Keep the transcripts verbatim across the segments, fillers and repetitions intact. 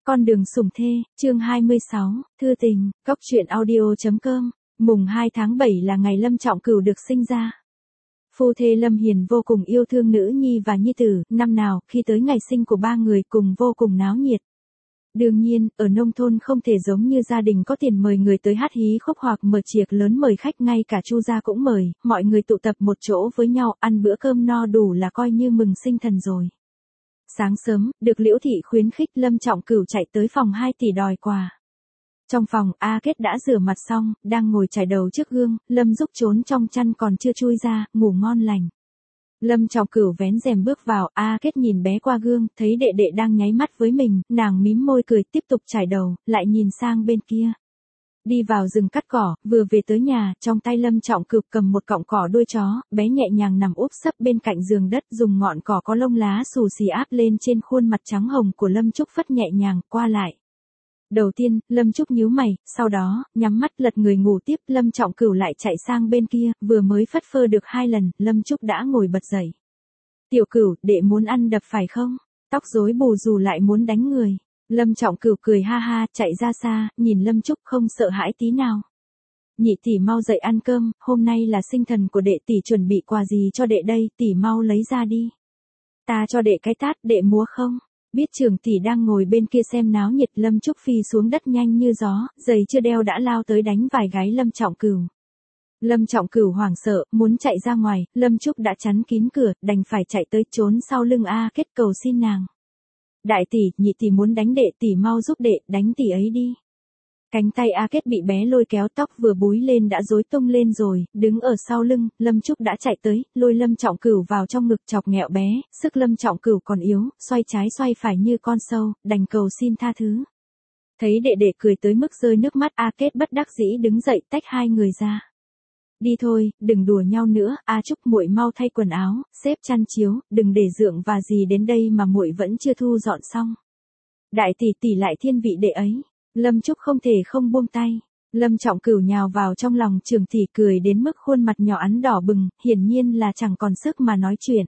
Con đường sủng thê, chương hai mươi sáu, thư tình, cóc truyện audio.com, mùng hai tháng bảy là ngày Lâm Trọng Cửu được sinh ra. Phu thê Lâm Hiền vô cùng yêu thương nữ nhi và nhi tử, năm nào, khi tới ngày sinh của ba người cùng vô cùng náo nhiệt. Đương nhiên, ở nông thôn không thể giống như gia đình có tiền mời người tới hát hí khúc hoặc mở tiệc lớn mời khách, ngay cả Chu gia cũng mời, mọi người tụ tập một chỗ với nhau, ăn bữa cơm no đủ là coi như mừng sinh thần rồi. Sáng sớm, được Liễu Thị khuyến khích, Lâm Trọng Cửu chạy tới phòng hai tỷ đòi quà. Trong phòng, A Kết đã rửa mặt xong, đang ngồi chải đầu trước gương, Lâm Dúc trốn trong chăn còn chưa chui ra, ngủ ngon lành. Lâm Trọng Cửu vén rèm bước vào, A Kết nhìn bé qua gương, thấy đệ đệ đang nháy mắt với mình, nàng mím môi cười, tiếp tục chải đầu, lại nhìn sang bên kia. Đi vào rừng cắt cỏ, vừa về tới nhà, trong tay Lâm Trọng Cửu cầm một cọng cỏ đuôi chó, bé nhẹ nhàng nằm úp sấp bên cạnh giường đất, dùng ngọn cỏ có lông lá xù xì áp lên trên khuôn mặt trắng hồng của Lâm Trúc phất nhẹ nhàng, qua lại. Đầu tiên, Lâm Trúc nhíu mày, sau đó, nhắm mắt lật người ngủ tiếp, Lâm Trọng Cửu lại chạy sang bên kia, vừa mới phất phơ được hai lần, Lâm Trúc đã ngồi bật dậy. Tiểu Cửu, đệ muốn ăn đập phải không? Tóc rối bù dù lại muốn đánh người. Lâm Trọng Cửu cười ha ha, chạy ra xa, nhìn Lâm Trúc không sợ hãi tí nào. Nhị tỷ mau dậy ăn cơm, hôm nay là sinh thần của đệ, tỷ chuẩn bị quà gì cho đệ đây, tỷ mau lấy ra đi. Ta cho đệ cái tát, đệ múa không? Biết trưởng tỷ đang ngồi bên kia xem náo nhiệt, Lâm Trúc phi xuống đất nhanh như gió, giày chưa đeo đã lao tới đánh vài gái Lâm Trọng Cửu. Lâm Trọng Cửu hoảng sợ, muốn chạy ra ngoài, Lâm Trúc đã chắn kín cửa, đành phải chạy tới trốn sau lưng A Kết cầu xin nàng. Đại tỷ, nhị tỷ muốn đánh đệ, tỷ mau giúp đệ, đánh tỷ ấy đi. Cánh tay A Kết bị bé lôi kéo, tóc vừa búi lên đã rối tung lên rồi, đứng ở sau lưng, Lâm Trúc đã chạy tới, lôi Lâm Trọng Cửu vào trong ngực chọc nghẹo bé, sức Lâm Trọng Cửu còn yếu, xoay trái xoay phải như con sâu, đành cầu xin tha thứ. Thấy đệ đệ cười tới mức rơi nước mắt, A Kết bất đắc dĩ đứng dậy tách hai người ra. Đi thôi, đừng đùa nhau nữa, A Trúc muội mau thay quần áo, xếp chăn chiếu, đừng để dượng và dì đến đây mà muội vẫn chưa thu dọn xong. Đại tỷ tỷ lại thiên vị đệ ấy. Lâm Trúc không thể không buông tay. Lâm Trọng Cửu nhào vào trong lòng trưởng tỷ, cười đến mức khuôn mặt nhỏ ắn đỏ bừng, hiển nhiên là chẳng còn sức mà nói chuyện.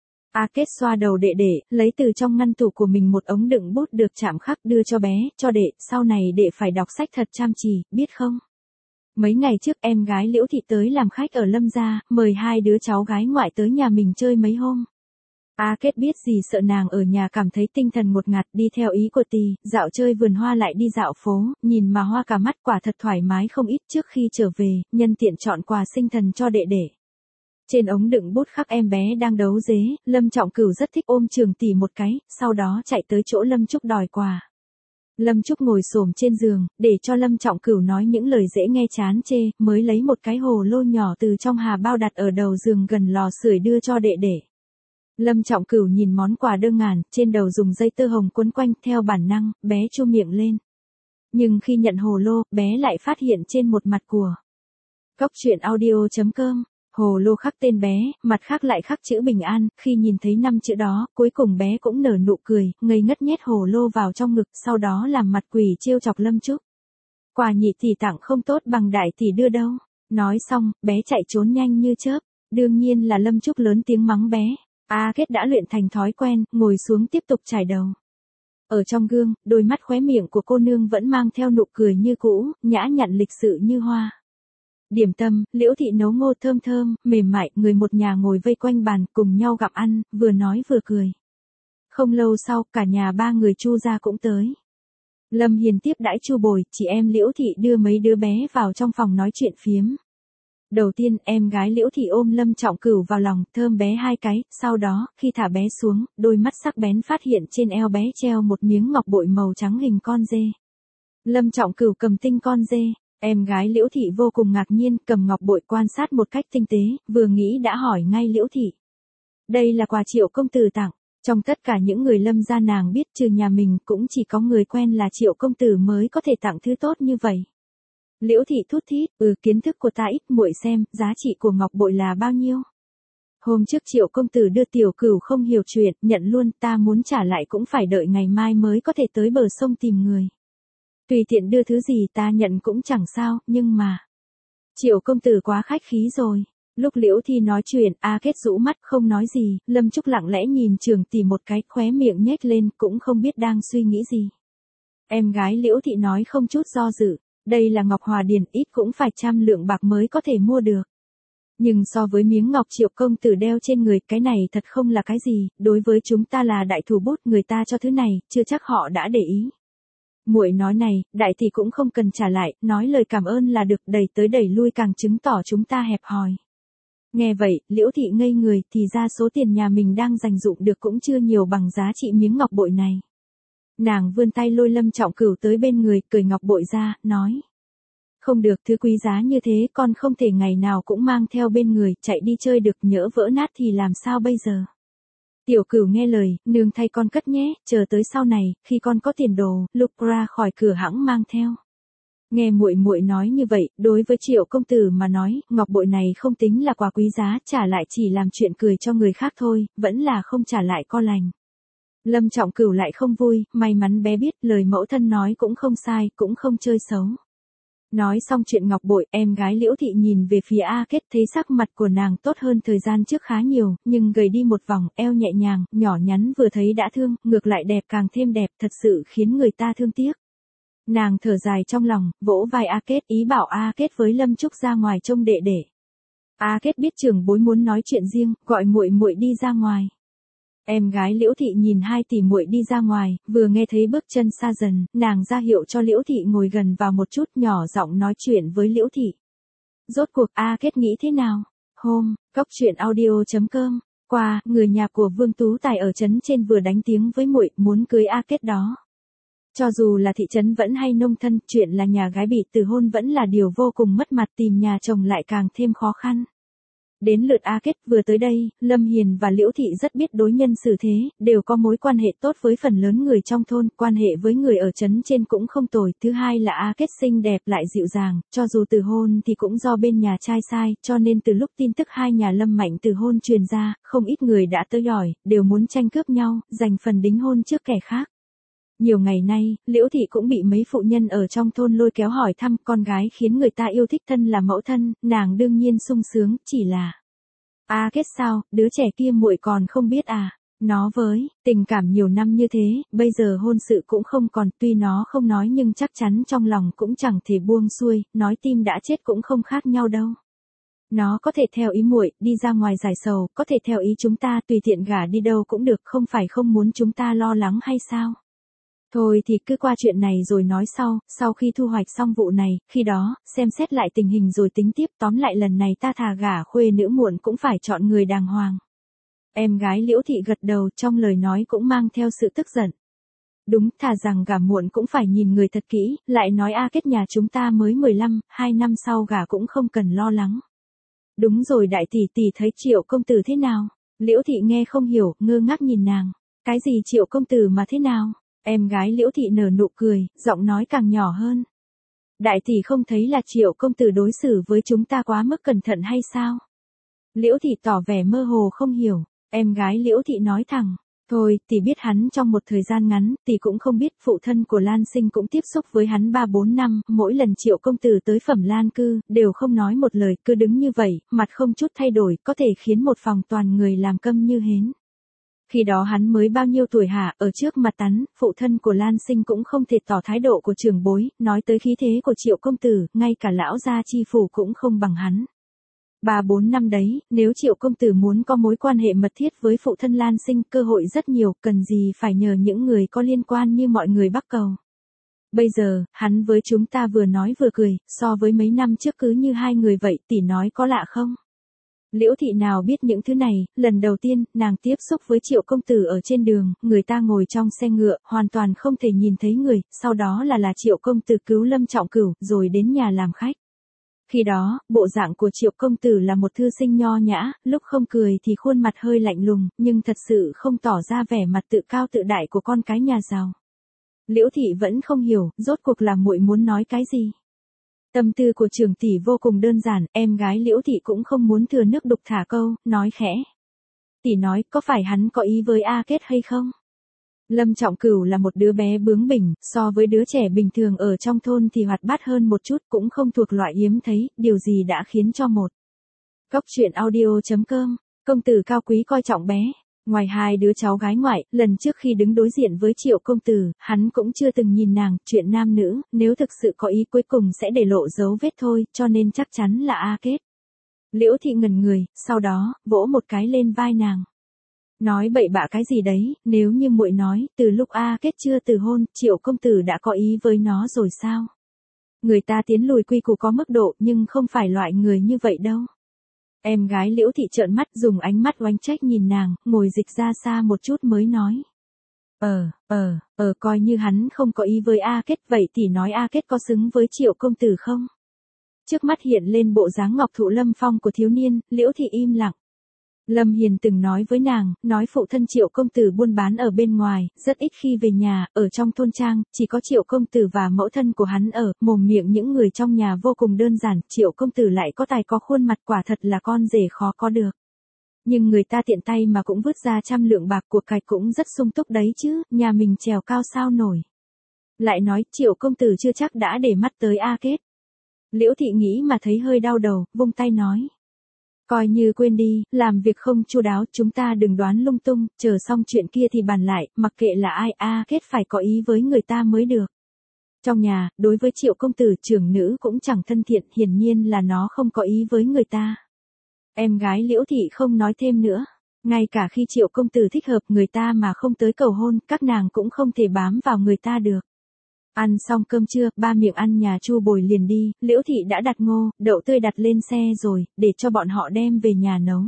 A Kết xoa đầu đệ đệ, lấy từ trong ngăn tủ của mình một ống đựng bút được chạm khắc đưa cho bé, cho đệ, sau này đệ phải đọc sách thật chăm chỉ, biết không? Mấy ngày trước em gái Liễu Thị tới làm khách ở Lâm gia, mời hai đứa cháu gái ngoại tới nhà mình chơi mấy hôm. A Kết biết gì sợ nàng ở nhà cảm thấy tinh thần ngột ngạt, đi theo ý của tỷ, dạo chơi vườn hoa lại đi dạo phố, nhìn mà hoa cả mắt, quả thật thoải mái không ít. Trước khi trở về, nhân tiện chọn quà sinh thần cho đệ đệ. Trên ống đựng bút khắc em bé đang đấu dế, Lâm Trọng Cửu rất thích ôm trường tỷ một cái, sau đó chạy tới chỗ Lâm Trúc đòi quà. Lâm Trúc ngồi xổm trên giường, để cho Lâm Trọng Cửu nói những lời dễ nghe chán chê, mới lấy một cái hồ lô nhỏ từ trong hà bao đặt ở đầu giường gần lò sưởi đưa cho đệ đệ. Lâm Trọng Cửu nhìn món quà đơn ngàn, trên đầu dùng dây tơ hồng quấn quanh, theo bản năng, bé chu miệng lên. Nhưng khi nhận hồ lô, bé lại phát hiện trên một mặt của cóc truyện audio.com, hồ lô khắc tên bé, mặt khác lại khắc chữ bình an, khi nhìn thấy năm chữ đó, cuối cùng bé cũng nở nụ cười, ngây ngất nhét hồ lô vào trong ngực, sau đó làm mặt quỷ trêu chọc Lâm Trúc. Quà nhị tỷ tặng không tốt bằng đại tỷ đưa đâu. Nói xong, bé chạy trốn nhanh như chớp, đương nhiên là Lâm Trúc lớn tiếng mắng bé. A Kết đã luyện thành thói quen, ngồi xuống tiếp tục chải đầu. Ở trong gương, đôi mắt khóe miệng của cô nương vẫn mang theo nụ cười như cũ, nhã nhặn lịch sự như hoa. Điểm tâm, Liễu Thị nấu ngô thơm thơm, mềm mại, người một nhà ngồi vây quanh bàn, cùng nhau gặm ăn, vừa nói vừa cười. Không lâu sau, cả nhà ba người Chu gia cũng tới. Lâm Hiền tiếp đãi Chu Bồi, chị em Liễu Thị đưa mấy đứa bé vào trong phòng nói chuyện phiếm. Đầu tiên, em gái Liễu Thị ôm Lâm Trọng Cửu vào lòng, thơm bé hai cái, sau đó, khi thả bé xuống, đôi mắt sắc bén phát hiện trên eo bé treo một miếng ngọc bội màu trắng hình con dê. Lâm Trọng Cửu cầm tinh con dê, em gái Liễu Thị vô cùng ngạc nhiên, cầm ngọc bội quan sát một cách tinh tế, vừa nghĩ đã hỏi ngay Liễu Thị. Đây là quà Triệu công tử tặng, trong tất cả những người Lâm gia nàng biết trừ nhà mình cũng chỉ có người quen là Triệu công tử mới có thể tặng thứ tốt như vậy. Liễu Thị thút thít, ừ kiến thức của ta ít, muội xem, giá trị của ngọc bội là bao nhiêu? Hôm trước Triệu công tử đưa Tiểu Cửu không hiểu chuyện, nhận luôn, ta muốn trả lại cũng phải đợi ngày mai mới có thể tới bờ sông tìm người. Tùy tiện đưa thứ gì ta nhận cũng chẳng sao, nhưng mà... Triệu công tử quá khách khí rồi. Lúc Liễu Thị nói chuyện, A Kết rũ mắt không nói gì, Lâm Trúc lặng lẽ nhìn trường tỷ một cái, khóe miệng nhếch lên, cũng không biết đang suy nghĩ gì. Em gái Liễu Thị nói không chút do dự, đây là ngọc hòa điền, ít cũng phải trăm lượng bạc mới có thể mua được. Nhưng so với miếng ngọc Triệu công tử đeo trên người, cái này thật không là cái gì, đối với chúng ta là đại thủ bút, người ta cho thứ này, chưa chắc họ đã để ý. Muội nói này, đại tỷ cũng không cần trả lại, nói lời cảm ơn là được, đẩy tới đẩy lui càng chứng tỏ chúng ta hẹp hòi. Nghe vậy, Liễu Thị ngây người, thì ra số tiền nhà mình đang dành dụm được cũng chưa nhiều bằng giá trị miếng ngọc bội này. Nàng vươn tay lôi Lâm Trọng Cửu tới bên người, cởi ngọc bội ra, nói. Không được, thứ quý giá như thế con không thể ngày nào cũng mang theo bên người, chạy đi chơi được, nhỡ vỡ nát thì làm sao bây giờ. Tiểu Cửu nghe lời, nương thay con cất nhé, chờ tới sau này, khi con có tiền đồ, lúc ra khỏi cửa hãng mang theo. Nghe muội muội nói như vậy, đối với Triệu công tử mà nói, ngọc bội này không tính là quà quý giá, trả lại chỉ làm chuyện cười cho người khác thôi, vẫn là không trả lại co lành. Lâm Trọng Cửu lại không vui, may mắn bé biết lời mẫu thân nói cũng không sai, cũng không chơi xấu. Nói xong chuyện ngọc bội, em gái Liễu Thị nhìn về phía A Kết, thấy sắc mặt của nàng tốt hơn thời gian trước khá nhiều, nhưng gầy đi một vòng, eo nhẹ nhàng, nhỏ nhắn vừa thấy đã thương, ngược lại đẹp càng thêm đẹp, thật sự khiến người ta thương tiếc. Nàng thở dài trong lòng, vỗ vai A Kết, ý bảo A Kết với Lâm Trúc ra ngoài trông đệ đệ. A Kết biết trưởng bối muốn nói chuyện riêng, gọi muội muội đi ra ngoài. Em gái Liễu Thị nhìn hai tỷ muội đi ra ngoài, vừa nghe thấy bước chân xa dần, nàng ra hiệu cho Liễu Thị ngồi gần vào một chút, nhỏ giọng nói chuyện với Liễu Thị. Rốt cuộc A Kết nghĩ thế nào? Hôm, cóc truyện audio chấm com, qua, người nhà của Vương Tú Tài ở trấn trên vừa đánh tiếng với muội, muốn cưới A Kết đó. Cho dù là thị trấn vẫn hay nông thân, chuyện là nhà gái bị từ hôn vẫn là điều vô cùng mất mặt, tìm nhà chồng lại càng thêm khó khăn. Đến lượt A Kết, vừa tới đây, Lâm Hiền và Liễu Thị rất biết đối nhân xử thế, đều có mối quan hệ tốt với phần lớn người trong thôn, quan hệ với người ở trấn trên cũng không tồi. Thứ hai là A Kết xinh đẹp lại dịu dàng, cho dù từ hôn thì cũng do bên nhà trai sai, cho nên từ lúc tin tức hai nhà Lâm Mạnh từ hôn truyền ra, không ít người đã tới hỏi, đều muốn tranh cướp nhau, giành phần đính hôn trước kẻ khác. Nhiều ngày nay, Liễu Thị cũng bị mấy phụ nhân ở trong thôn lôi kéo hỏi thăm, con gái khiến người ta yêu thích thân là mẫu thân, nàng đương nhiên sung sướng, chỉ là A Kết sao, đứa trẻ kia muội còn không biết à, nó với tình cảm nhiều năm như thế, bây giờ hôn sự cũng không còn, tuy nó không nói nhưng chắc chắn trong lòng cũng chẳng thể buông xuôi, nói tim đã chết cũng không khác nhau đâu. Nó có thể theo ý muội, đi ra ngoài giải sầu, có thể theo ý chúng ta, tùy tiện gả đi đâu cũng được, không phải không muốn chúng ta lo lắng hay sao? Thôi thì cứ qua chuyện này rồi nói sau, sau khi thu hoạch xong vụ này, khi đó, xem xét lại tình hình rồi tính tiếp, tóm lại lần này ta thà gả khuê nữ muộn cũng phải chọn người đàng hoàng. Em gái Liễu Thị gật đầu, trong lời nói cũng mang theo sự tức giận. Đúng, thà rằng gả muộn cũng phải nhìn người thật kỹ, lại nói A Kết nhà chúng ta mới mười lăm, hai năm sau gả cũng không cần lo lắng. Đúng rồi, đại tỷ tỷ thấy Triệu công tử thế nào? Liễu Thị nghe không hiểu, ngơ ngác nhìn nàng. Cái gì Triệu công tử mà thế nào? Em gái Liễu Thị nở nụ cười, giọng nói càng nhỏ hơn. Đại tỷ không thấy là Triệu công tử đối xử với chúng ta quá mức cẩn thận hay sao? Liễu Thị tỏ vẻ mơ hồ không hiểu. Em gái Liễu Thị nói thẳng. Thôi, tỷ biết hắn trong một thời gian ngắn, tỷ cũng không biết, phụ thân của Lan Sinh cũng tiếp xúc với hắn ba bốn năm, mỗi lần Triệu công tử tới Phẩm Lan cư, đều không nói một lời, cứ đứng như vậy, mặt không chút thay đổi, có thể khiến một phòng toàn người làm câm như hến. Khi đó hắn mới bao nhiêu tuổi hả, ở trước mặt hắn, phụ thân của Lan Sinh cũng không thể tỏ thái độ của trưởng bối, nói tới khí thế của Triệu công tử, ngay cả lão gia chi phủ cũng không bằng hắn. Ba bốn năm đấy, nếu Triệu công tử muốn có mối quan hệ mật thiết với phụ thân Lan Sinh, cơ hội rất nhiều, cần gì phải nhờ những người có liên quan như mọi người bắc cầu. Bây giờ, hắn với chúng ta vừa nói vừa cười, so với mấy năm trước cứ như hai người vậy, tỷ nói có lạ không? Liễu Thị nào biết những thứ này, lần đầu tiên, nàng tiếp xúc với Triệu công tử ở trên đường, người ta ngồi trong xe ngựa, hoàn toàn không thể nhìn thấy người, sau đó là là Triệu công tử cứu Lâm Trọng Cửu, rồi đến nhà làm khách. Khi đó, bộ dạng của Triệu công tử là một thư sinh nho nhã, lúc không cười thì khuôn mặt hơi lạnh lùng, nhưng thật sự không tỏ ra vẻ mặt tự cao tự đại của con cái nhà giàu. Liễu Thị vẫn không hiểu, rốt cuộc là muội muốn nói cái gì. Tâm tư của trưởng tỷ vô cùng đơn giản, em gái Liễu Thị cũng không muốn thừa nước đục thả câu, nói khẽ. Tỷ nói, có phải hắn có ý với A Kết hay không? Lâm Trọng Cửu là một đứa bé bướng bỉnh, so với đứa trẻ bình thường ở trong thôn thì hoạt bát hơn một chút, cũng không thuộc loại hiếm thấy, điều gì đã khiến cho một. Cóc truyện audio chấm com, công tử cao quý coi trọng bé. Ngoài hai đứa cháu gái ngoại, lần trước khi đứng đối diện với Triệu công tử, hắn cũng chưa từng nhìn nàng, chuyện nam nữ, nếu thực sự có ý cuối cùng sẽ để lộ dấu vết thôi, cho nên chắc chắn là A Kết. Liễu Thị ngẩn người, sau đó, vỗ một cái lên vai nàng. Nói bậy bạ cái gì đấy, nếu như muội nói, từ lúc A Kết chưa từ hôn, Triệu công tử đã có ý với nó rồi sao? Người ta tiến lùi quy củ có mức độ, nhưng không phải loại người như vậy đâu. Em gái Liễu Thị trợn mắt, dùng ánh mắt oánh trách nhìn nàng, ngồi dịch ra xa một chút mới nói. Ờ, ờ, ờ coi như hắn không có ý với A Kết, vậy thì nói A Kết có xứng với Triệu công tử không? Trước mắt hiện lên bộ dáng ngọc thụ lâm phong của thiếu niên, Liễu Thị im lặng. Lâm Hiền từng nói với nàng, nói phụ thân Triệu công tử buôn bán ở bên ngoài, rất ít khi về nhà, ở trong thôn trang, chỉ có Triệu công tử và mẫu thân của hắn ở, mồm miệng những người trong nhà vô cùng đơn giản, Triệu công tử lại có tài có khuôn mặt, quả thật là con rể khó có được. Nhưng người ta tiện tay mà cũng vứt ra trăm lượng bạc, của cải cũng rất sung túc đấy chứ, nhà mình trèo cao sao nổi. Lại nói Triệu công tử chưa chắc đã để mắt tới A Kết. Liễu Thị nghĩ mà thấy hơi đau đầu, vung tay nói. Coi như quên đi, làm việc không chu đáo, chúng ta đừng đoán lung tung, chờ xong chuyện kia thì bàn lại, mặc kệ là ai, A Kết phải có ý với người ta mới được. Trong nhà, đối với Triệu công tử, trưởng nữ cũng chẳng thân thiện, hiển nhiên là nó không có ý với người ta. Em gái Liễu Thị không nói thêm nữa. Ngay cả khi Triệu công tử thích hợp người ta mà không tới cầu hôn, các nàng cũng không thể bám vào người ta được. Ăn xong cơm trưa, ba miệng ăn nhà Chu Bồi liền đi, Liễu Thị đã đặt ngô, đậu tươi đặt lên xe rồi, để cho bọn họ đem về nhà nấu.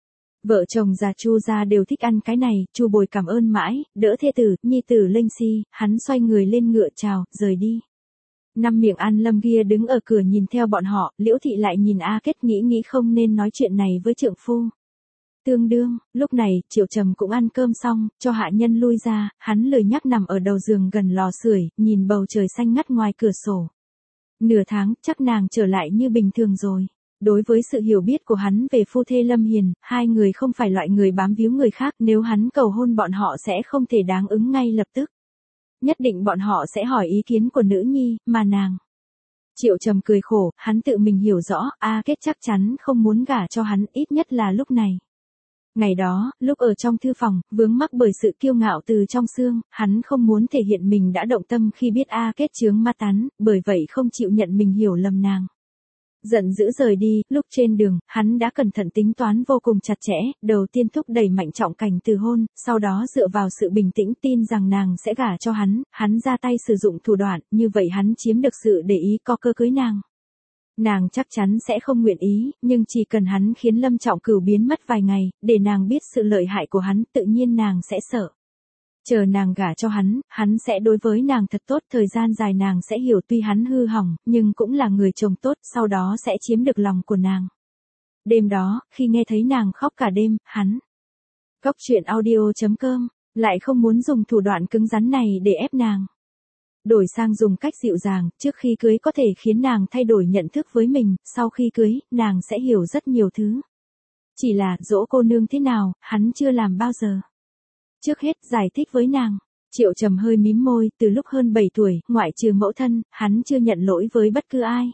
Vợ chồng già Chu gia đều thích ăn cái này, Chu Bồi cảm ơn mãi, đỡ thê tử, nhi tử lênh si, hắn xoay người lên ngựa chào, rời đi. Năm miệng ăn Lâm kia đứng ở cửa nhìn theo bọn họ, Liễu Thị lại nhìn A Kết nghĩ nghĩ không nên nói chuyện này với trượng phu. Tương đương, lúc này, Triệu Trầm cũng ăn cơm xong, cho hạ nhân lui ra, hắn lười nhác nằm ở đầu giường gần lò sưởi, nhìn bầu trời xanh ngắt ngoài cửa sổ. Nửa tháng, chắc nàng trở lại như bình thường rồi. Đối với sự hiểu biết của hắn về phu thê Lâm Hiền, hai người không phải loại người bám víu người khác, nếu hắn cầu hôn bọn họ sẽ không thể đáng ứng ngay lập tức. Nhất định bọn họ sẽ hỏi ý kiến của nữ nhi, mà nàng. Triệu Trầm cười khổ, hắn tự mình hiểu rõ, A Kết chắc chắn không muốn gả cho hắn, ít nhất là lúc này. Ngày đó, lúc ở trong thư phòng, vướng mắc bởi sự kiêu ngạo từ trong xương, hắn không muốn thể hiện mình đã động tâm khi biết A Kết chướng ma tán, bởi vậy không chịu nhận mình hiểu lầm nàng. Giận dữ rời đi, lúc trên đường, hắn đã cẩn thận tính toán vô cùng chặt chẽ, đầu tiên thúc đẩy Mạnh Trọng Cảnh từ hôn, sau đó dựa vào sự bình tĩnh tin rằng nàng sẽ gả cho hắn, hắn ra tay sử dụng thủ đoạn, như vậy hắn chiếm được sự để ý có cơ cưới nàng. Nàng chắc chắn sẽ không nguyện ý, nhưng chỉ cần hắn khiến Lâm Trọng Cửu biến mất vài ngày, để nàng biết sự lợi hại của hắn, tự nhiên nàng sẽ sợ. Chờ nàng gả cho hắn, hắn sẽ đối với nàng thật tốt, thời gian dài nàng sẽ hiểu tuy hắn hư hỏng, nhưng cũng là người chồng tốt, sau đó sẽ chiếm được lòng của nàng. Đêm đó, khi nghe thấy nàng khóc cả đêm, hắn Cóc truyện audio chấm com lại không muốn dùng thủ đoạn cứng rắn này để ép nàng. Đổi sang dùng cách dịu dàng, trước khi cưới có thể khiến nàng thay đổi nhận thức với mình, sau khi cưới, nàng sẽ hiểu rất nhiều thứ. Chỉ là, dỗ cô nương thế nào, hắn chưa làm bao giờ. Trước hết, giải thích với nàng. Triệu Trầm hơi mím môi, từ lúc hơn bảy tuổi, ngoại trừ mẫu thân, hắn chưa nhận lỗi với bất cứ ai.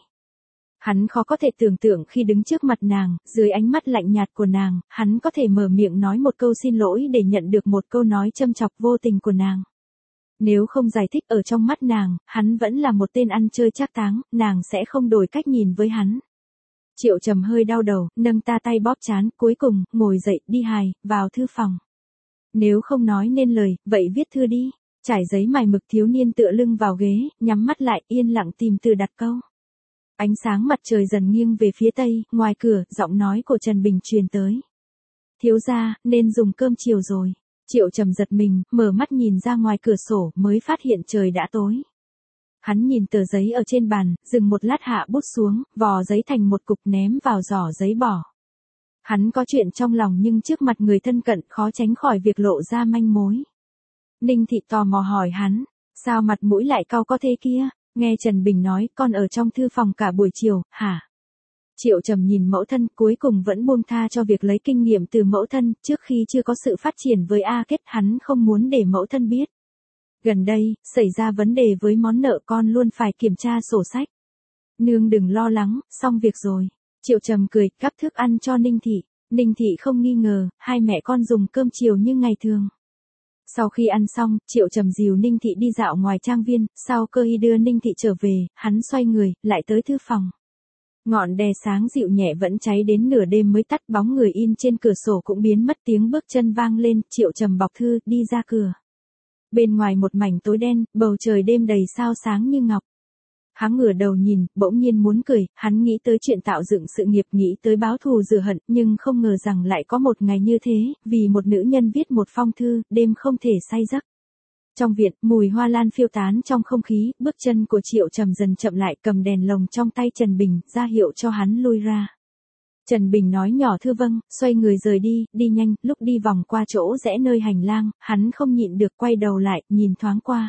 Hắn khó có thể tưởng tượng khi đứng trước mặt nàng, dưới ánh mắt lạnh nhạt của nàng, hắn có thể mở miệng nói một câu xin lỗi để nhận được một câu nói châm chọc vô tình của nàng. Nếu không giải thích ở trong mắt nàng, hắn vẫn là một tên ăn chơi trác táng, nàng sẽ không đổi cách nhìn với hắn. Triệu Trầm hơi đau đầu, nâng ta tay bóp trán, cuối cùng, ngồi dậy, đi hài, vào thư phòng. Nếu không nói nên lời, vậy viết thư đi. Trải giấy mài mực, thiếu niên tựa lưng vào ghế, nhắm mắt lại, yên lặng tìm từ đặt câu. Ánh sáng mặt trời dần nghiêng về phía tây, ngoài cửa, giọng nói của Trần Bình truyền tới. Thiếu gia, nên dùng cơm chiều rồi. Triệu Trầm giật mình, mở mắt nhìn ra ngoài cửa sổ, mới phát hiện trời đã tối. Hắn nhìn tờ giấy ở trên bàn, dừng một lát hạ bút xuống, vò giấy thành một cục ném vào giỏ giấy bỏ. Hắn có chuyện trong lòng nhưng trước mặt người thân cận khó tránh khỏi việc lộ ra manh mối. Ninh Thị tò mò hỏi hắn, sao mặt mũi lại cau có thế kia? Nghe Trần Bình nói, con ở trong thư phòng cả buổi chiều, hả? Triệu Trầm nhìn mẫu thân, cuối cùng vẫn buông tha cho việc lấy kinh nghiệm từ mẫu thân, trước khi chưa có sự phát triển với A Kết, hắn không muốn để mẫu thân biết. Gần đây, xảy ra vấn đề với món nợ, con luôn phải kiểm tra sổ sách. Nương đừng lo lắng, xong việc rồi. Triệu Trầm cười, gắp thức ăn cho Ninh Thị. Ninh Thị không nghi ngờ, hai mẹ con dùng cơm chiều như ngày thường. Sau khi ăn xong, Triệu Trầm dìu Ninh Thị đi dạo ngoài trang viên, sau Cơ Hy đưa Ninh Thị trở về, hắn xoay người, lại tới thư phòng. Ngọn đèn sáng dịu nhẹ vẫn cháy đến nửa đêm mới tắt, bóng người in trên cửa sổ cũng biến mất, tiếng bước chân vang lên, Triệu Trầm bọc thư, đi ra cửa. Bên ngoài một mảnh tối đen, bầu trời đêm đầy sao sáng như ngọc. Hắn ngửa đầu nhìn, bỗng nhiên muốn cười, hắn nghĩ tới chuyện tạo dựng sự nghiệp, nghĩ tới báo thù rửa hận, nhưng không ngờ rằng lại có một ngày như thế, vì một nữ nhân viết một phong thư, đêm không thể say giấc. Trong viện, mùi hoa lan phiêu tán trong không khí, bước chân của Triệu Trầm dần chậm lại, cầm đèn lồng trong tay Trần Bình, ra hiệu cho hắn lui ra. Trần Bình nói nhỏ thư vâng, xoay người rời đi, đi nhanh, lúc đi vòng qua chỗ rẽ nơi hành lang, hắn không nhịn được quay đầu lại, nhìn thoáng qua.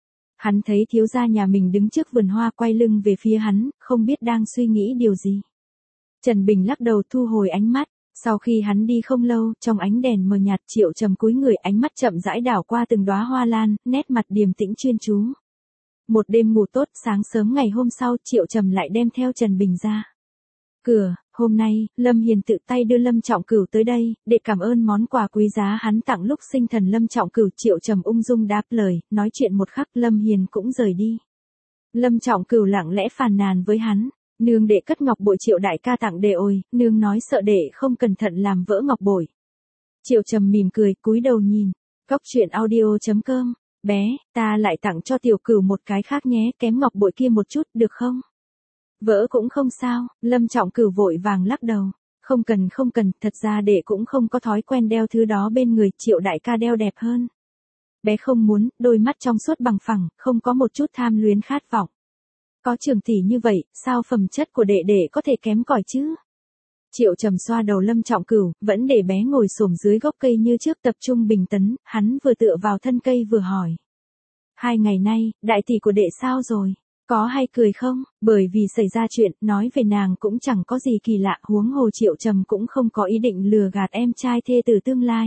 Hắn thấy thiếu gia nhà mình đứng trước vườn hoa quay lưng về phía hắn, không biết đang suy nghĩ điều gì. Trần Bình lắc đầu thu hồi ánh mắt, sau khi hắn đi không lâu, trong ánh đèn mờ nhạt, Triệu Trầm cúi người, ánh mắt chậm rãi đảo qua từng đóa hoa lan, nét mặt điềm tĩnh chuyên chú. Một đêm ngủ tốt, sáng sớm ngày hôm sau, Triệu Trầm lại đem theo Trần Bình ra cửa. Hôm nay, Lâm Hiền tự tay đưa Lâm Trọng Cửu tới đây, để cảm ơn món quà quý giá hắn tặng lúc sinh thần Lâm Trọng Cửu. Triệu Trầm ung dung đáp lời, nói chuyện một khắc, Lâm Hiền cũng rời đi. Lâm Trọng Cửu lặng lẽ phàn nàn với hắn, nương đệ cất ngọc bội Triệu đại ca tặng đệ ôi, nương nói sợ đệ không cẩn thận làm vỡ ngọc bội. Triệu Trầm mỉm cười, cúi đầu nhìn, Cóc truyện audio chấm com, bé, ta lại tặng cho Tiểu Cửu một cái khác nhé, kém ngọc bội kia một chút, được không? Vỡ cũng không sao, Lâm Trọng Cửu vội vàng lắc đầu. Không cần không cần, thật ra đệ cũng không có thói quen đeo thứ đó bên người, Triệu đại ca đeo đẹp hơn. Bé không muốn, đôi mắt trong suốt bằng phẳng, không có một chút tham luyến khát vọng. Có Trường tỷ như vậy, sao phẩm chất của đệ đệ có thể kém cỏi chứ? Triệu Trầm xoa đầu Lâm Trọng Cửu, vẫn để bé ngồi xổm dưới gốc cây như trước, tập trung bình tấn, hắn vừa tựa vào thân cây vừa hỏi. Hai ngày nay, đại tỷ của đệ sao rồi? Có hay cười không? Bởi vì xảy ra chuyện, nói về nàng cũng chẳng có gì kỳ lạ, huống hồ Triệu Trầm cũng không có ý định lừa gạt em trai thê tử tương lai.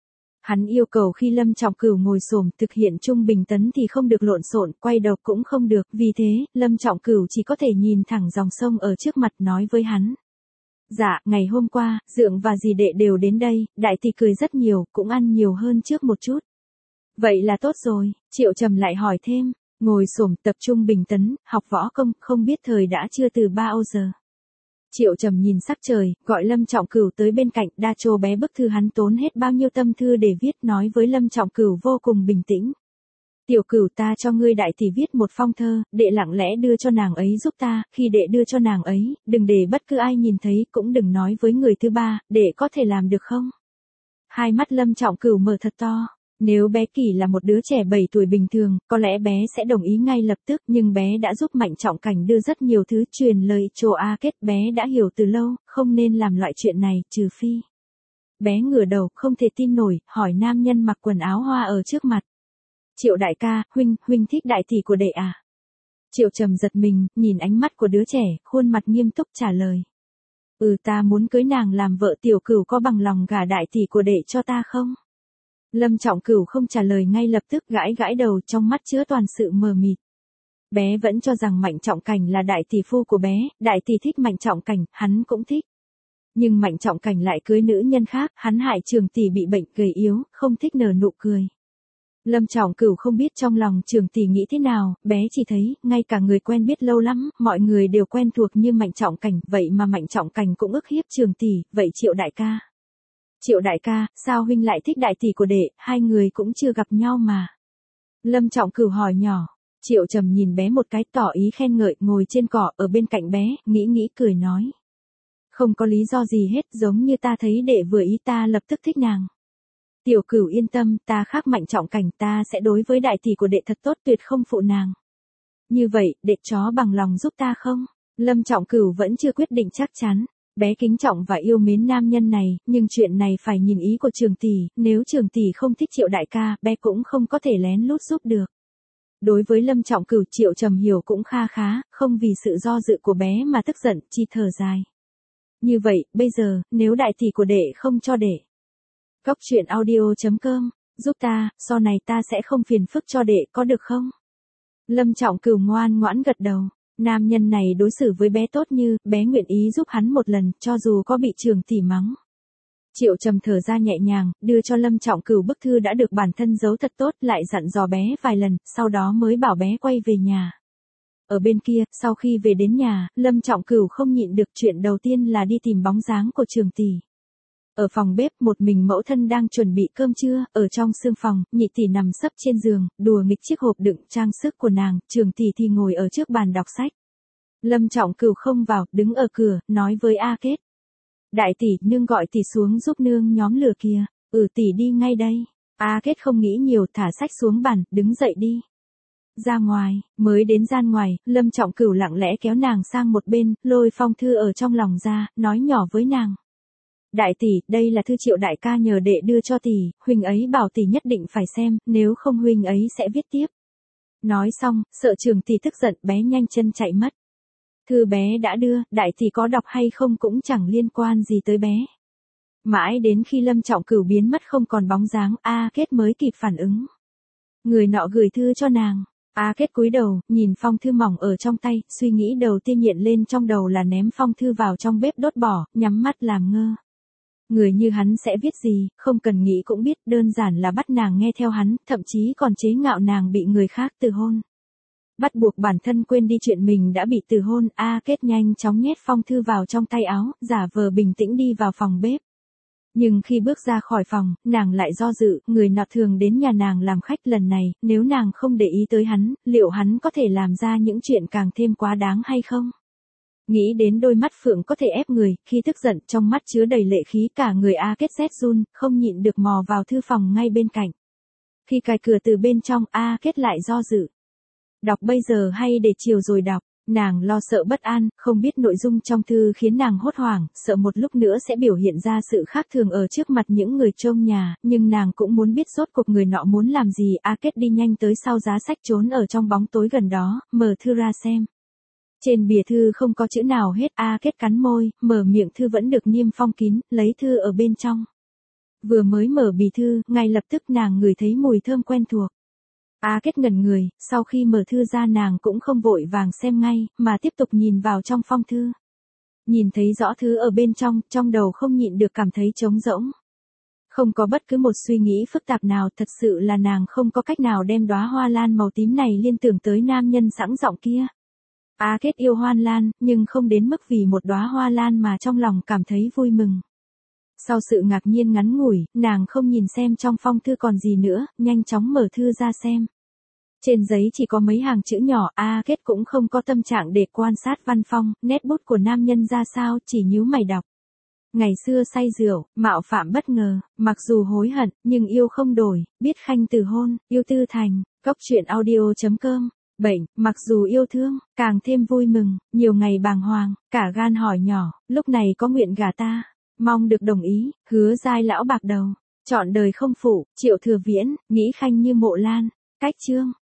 Hắn yêu cầu khi Lâm Trọng Cửu ngồi xổm thực hiện trung bình tấn thì không được lộn xộn, quay đầu cũng không được, vì thế, Lâm Trọng Cửu chỉ có thể nhìn thẳng dòng sông ở trước mặt nói với hắn. Dạ, ngày hôm qua, Dượng và dì đệ đều đến đây, đại tỷ cười rất nhiều, cũng ăn nhiều hơn trước một chút. Vậy là tốt rồi, Triệu Trầm lại hỏi thêm. Ngồi xổm tập trung bình tấn, học võ công, không biết thời đã chưa từ ba ô giờ. Triệu Trầm nhìn sắc trời, gọi Lâm Trọng Cửu tới bên cạnh, đa chô bé bức thư hắn tốn hết bao nhiêu tâm thư để viết, nói với Lâm Trọng Cửu vô cùng bình tĩnh. Tiểu Cửu, ta cho ngươi đại tỷ viết một phong thơ, đệ lặng lẽ đưa cho nàng ấy giúp ta, khi đệ đưa cho nàng ấy, đừng để bất cứ ai nhìn thấy, cũng đừng nói với người thứ ba, đệ có thể làm được không? Hai mắt Lâm Trọng Cửu mở thật to. Nếu bé Kỳ là một đứa trẻ bảy tuổi bình thường, có lẽ bé sẽ đồng ý ngay lập tức, nhưng bé đã giúp Mạnh Trọng Cảnh đưa rất nhiều thứ, truyền lời Trồ A Kết, bé đã hiểu từ lâu, không nên làm loại chuyện này, trừ phi. Bé ngửa đầu, không thể tin nổi, hỏi nam nhân mặc quần áo hoa ở trước mặt. Triệu đại ca, huynh, huynh thích đại tỷ của đệ à? Triệu Trầm giật mình, nhìn ánh mắt của đứa trẻ, khuôn mặt nghiêm túc trả lời. Ừ, ta muốn cưới nàng làm vợ. Tiểu Cửu có bằng lòng gả đại tỷ của đệ cho ta không? Lâm Trọng Cửu không trả lời ngay lập tức, gãi gãi đầu, trong mắt chứa toàn sự mờ mịt. Bé vẫn cho rằng Mạnh Trọng Cảnh là đại tỷ phu của bé, đại tỷ thích Mạnh Trọng Cảnh, hắn cũng thích. Nhưng Mạnh Trọng Cảnh lại cưới nữ nhân khác, hắn hại Trường tỷ bị bệnh gầy yếu, không thích nở nụ cười. Lâm Trọng Cửu không biết trong lòng Trường tỷ nghĩ thế nào, bé chỉ thấy, ngay cả người quen biết lâu lắm, mọi người đều quen thuộc như Mạnh Trọng Cảnh, vậy mà Mạnh Trọng Cảnh cũng ức hiếp Trường tỷ, vậy Triệu đại ca. Triệu đại ca, sao huynh lại thích đại tỷ của đệ, hai người cũng chưa gặp nhau mà. Lâm Trọng Cửu hỏi nhỏ. Triệu Trầm nhìn bé một cái, tỏ ý khen ngợi, ngồi trên cỏ ở bên cạnh bé, nghĩ nghĩ cười nói. Không có lý do gì hết, giống như ta thấy đệ vừa ý ta lập tức thích nàng. Tiểu Cửu yên tâm, ta khác Mạnh Trọng Cảnh, ta sẽ đối với đại tỷ của đệ thật tốt, tuyệt không phụ nàng. Như vậy, đệ chó bằng lòng giúp ta không? Lâm Trọng Cửu vẫn chưa quyết định chắc chắn. Bé kính trọng và yêu mến nam nhân này, nhưng chuyện này phải nhìn ý của Trường tỷ, nếu Trường tỷ không thích Triệu đại ca, bé cũng không có thể lén lút giúp được. Đối với Lâm Trọng Cửu, Triệu Trầm hiểu cũng kha khá, không vì sự do dự của bé mà tức giận, chỉ thở dài. Như vậy, bây giờ, nếu đại tỷ của đệ không cho đệ. Cóc truyện audio chấm com, giúp ta, sau này ta sẽ không phiền phức cho đệ, có được không? Lâm Trọng Cửu ngoan ngoãn gật đầu. Nam nhân này đối xử với bé tốt như, bé nguyện ý giúp hắn một lần, cho dù có bị Trường tỷ mắng. Triệu Trầm thở ra nhẹ nhàng, đưa cho Lâm Trọng Cửu bức thư đã được bản thân giấu thật tốt, lại dặn dò bé vài lần, sau đó mới bảo bé quay về nhà. Ở bên kia, sau khi về đến nhà, Lâm Trọng Cửu không nhịn được, chuyện đầu tiên là đi tìm bóng dáng của Trường tỷ. Ở phòng bếp, một mình mẫu thân đang chuẩn bị cơm trưa, ở trong sương phòng, nhị tỷ nằm sấp trên giường, đùa nghịch chiếc hộp đựng trang sức của nàng, Trường tỷ thì ngồi ở trước bàn đọc sách. Lâm Trọng Cửu không vào, đứng ở cửa, nói với A Kết. Đại tỷ, nương gọi tỷ xuống giúp nương nhóm lửa kìa. Ừ, tỷ đi ngay đây. A Kết không nghĩ nhiều, thả sách xuống bàn, đứng dậy đi. Ra ngoài, mới đến gian ngoài, Lâm Trọng Cửu lặng lẽ kéo nàng sang một bên, lôi phong thư ở trong lòng ra, nói nhỏ với nàng. Đại tỷ, đây là thư Triệu đại ca nhờ đệ đưa cho tỷ, huynh ấy bảo tỷ nhất định phải xem, nếu không huynh ấy sẽ viết tiếp. Nói xong, sợ Trường tỷ tức giận, bé nhanh chân chạy mất. Thư bé đã đưa, đại tỷ có đọc hay không cũng chẳng liên quan gì tới bé. Mãi đến khi Lâm Trọng Cửu biến mất không còn bóng dáng, A Kết mới kịp phản ứng. Người nọ gửi thư cho nàng. A Kết cúi đầu, nhìn phong thư mỏng ở trong tay, suy nghĩ đầu tiên hiện lên trong đầu là ném phong thư vào trong bếp đốt bỏ, nhắm mắt làm ngơ. Người như hắn sẽ viết gì, không cần nghĩ cũng biết, đơn giản là bắt nàng nghe theo hắn, thậm chí còn chế ngạo nàng bị người khác từ hôn. Bắt buộc bản thân quên đi chuyện mình đã bị từ hôn, A Kết nhanh chóng nhét phong thư vào trong tay áo, giả vờ bình tĩnh đi vào phòng bếp. Nhưng khi bước ra khỏi phòng, nàng lại do dự, người nọ thường đến nhà nàng làm khách lần này, nếu nàng không để ý tới hắn, liệu hắn có thể làm ra những chuyện càng thêm quá đáng hay không? Nghĩ đến đôi mắt phượng có thể ép người, khi tức giận trong mắt chứa đầy lệ khí, cả người A Kết rét run, không nhịn được mò vào thư phòng ngay bên cạnh. Khi cài cửa từ bên trong, A Kết lại do dự. Đọc bây giờ hay để chiều rồi đọc, nàng lo sợ bất an, không biết nội dung trong thư khiến nàng hốt hoảng, sợ một lúc nữa sẽ biểu hiện ra sự khác thường ở trước mặt những người trông nhà, nhưng nàng cũng muốn biết rốt cuộc người nọ muốn làm gì. A Kết đi nhanh tới sau giá sách trốn ở trong bóng tối gần đó, mở thư ra xem. Trên bìa thư không có chữ nào hết, A Kết cắn môi, mở miệng, thư vẫn được niêm phong kín, lấy thư ở bên trong. Vừa mới mở bìa thư, ngay lập tức nàng ngửi thấy mùi thơm quen thuộc. A Kết ngẩn người, sau khi mở thư ra nàng cũng không vội vàng xem ngay, mà tiếp tục nhìn vào trong phong thư. Nhìn thấy rõ thứ ở bên trong, trong đầu không nhịn được cảm thấy trống rỗng. Không có bất cứ một suy nghĩ phức tạp nào, thật sự là nàng không có cách nào đem đóa hoa lan màu tím này liên tưởng tới nam nhân sẵn giọng kia. A Kết yêu hoa lan, nhưng không đến mức vì một đóa hoa lan mà trong lòng cảm thấy vui mừng. Sau sự ngạc nhiên ngắn ngủi, nàng không nhìn xem trong phong thư còn gì nữa, nhanh chóng mở thư ra xem. Trên giấy chỉ có mấy hàng chữ nhỏ, A Kết cũng không có tâm trạng để quan sát văn phong, nét bút của nam nhân ra sao, chỉ nhíu mày đọc. Ngày xưa say rượu, mạo phạm bất ngờ, mặc dù hối hận, nhưng yêu không đổi, biết khanh từ hôn, yêu tư thành, cốc truyện audio chấm com. Bệnh, mặc dù yêu thương, càng thêm vui mừng, nhiều ngày bàng hoàng, cả gan hỏi nhỏ, lúc này có nguyện gả ta, mong được đồng ý, hứa giai lão bạc đầu, chọn đời không phụ, Triệu Thừa Viễn, nghĩ khanh như Mộ Lan, cách chương.